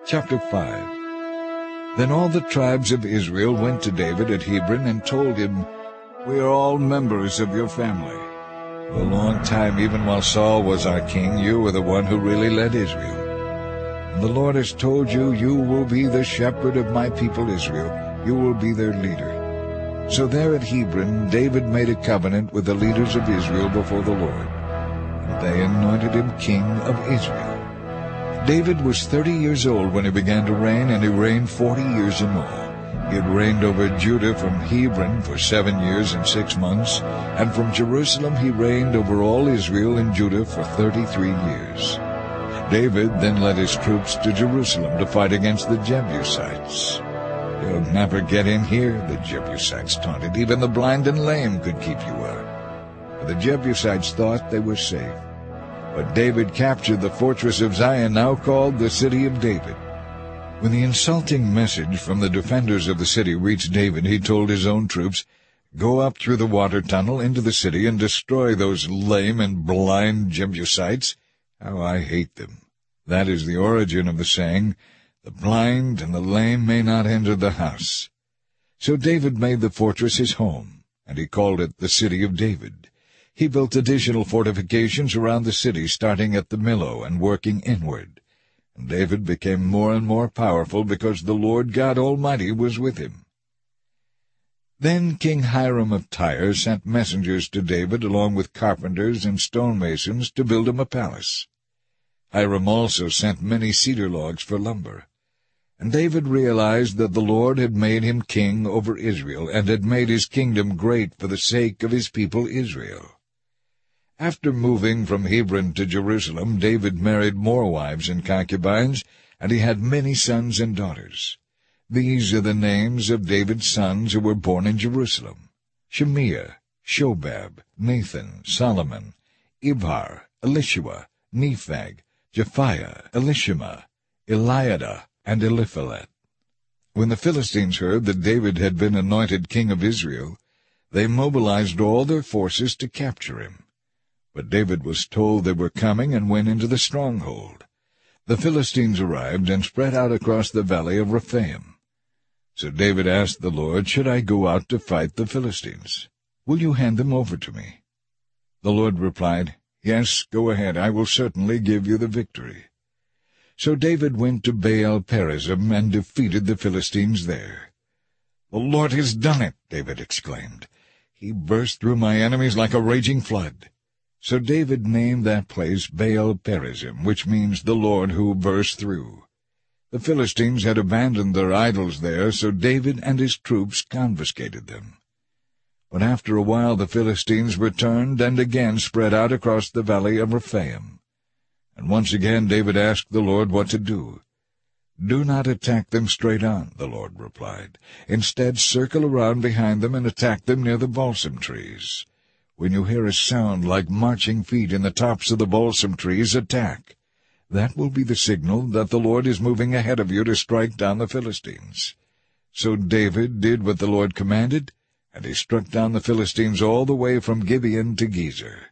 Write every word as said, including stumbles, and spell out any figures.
Chapter five. Then all the tribes of Israel went to David at Hebron and told him, "We are all members of your family. For a long time, even while Saul was our king, you were the one who really led Israel. And the Lord has told you, you will be the shepherd of my people Israel. You will be their leader." So there at Hebron, David made a covenant with the leaders of Israel before the Lord, and they anointed him king of Israel. David was thirty years old when he began to reign, and he reigned forty years in all. He had reigned over Judah from Hebron for seven years and six months, and from Jerusalem he reigned over all Israel and Judah for thirty-three years. David then led his troops to Jerusalem to fight against the Jebusites. "You'll never get in here," the Jebusites taunted. "Even the blind and lame could keep you out." But the Jebusites thought they were safe. But David captured the fortress of Zion, now called the City of David. When the insulting message from the defenders of the city reached David, he told his own troops, "Go up through the water tunnel into the city and destroy those lame and blind Jebusites. How I hate them." That is the origin of the saying, "The blind and the lame may not enter the house." So David made the fortress his home, and he called it the City of David. He built additional fortifications around the city, starting at the Millo and working inward. And David became more and more powerful because the Lord God Almighty was with him. Then King Hiram of Tyre sent messengers to David along with carpenters and stonemasons to build him a palace. Hiram also sent many cedar logs for lumber. And David realized that the Lord had made him king over Israel, and had made his kingdom great for the sake of his people Israel. After moving from Hebron to Jerusalem, David married more wives and concubines, and he had many sons and daughters. These are the names of David's sons who were born in Jerusalem: Shemiah, Shobab, Nathan, Solomon, Ibhar, Elishua, Nephag, Japhiah, Elishama, Eliada, and Eliphalet. When the Philistines heard that David had been anointed king of Israel, they mobilized all their forces to capture him. But David was told they were coming and went into the stronghold. The Philistines arrived and spread out across the valley of Rephaim. So David asked the Lord, "Should I go out to fight the Philistines? Will you hand them over to me?" The Lord replied, "Yes, go ahead. I will certainly give you the victory." So David went to Baal-perazim and defeated the Philistines there. "The Lord has done it," David exclaimed. "He burst through my enemies like a raging flood." So David named that place Baal-perazim, which means the Lord who burst through. The Philistines had abandoned their idols there, so David and his troops confiscated them. But after a while the Philistines returned and again spread out across the valley of Rephaim. And once again David asked the Lord what to do. "Do not attack them straight on," the Lord replied. "Instead, circle around behind them and attack them near the balsam trees. When you hear a sound like marching feet in the tops of the balsam trees, attack. That will be the signal that the Lord is moving ahead of you to strike down the Philistines." So David did what the Lord commanded, and he struck down the Philistines all the way from Gibeon to Gezer.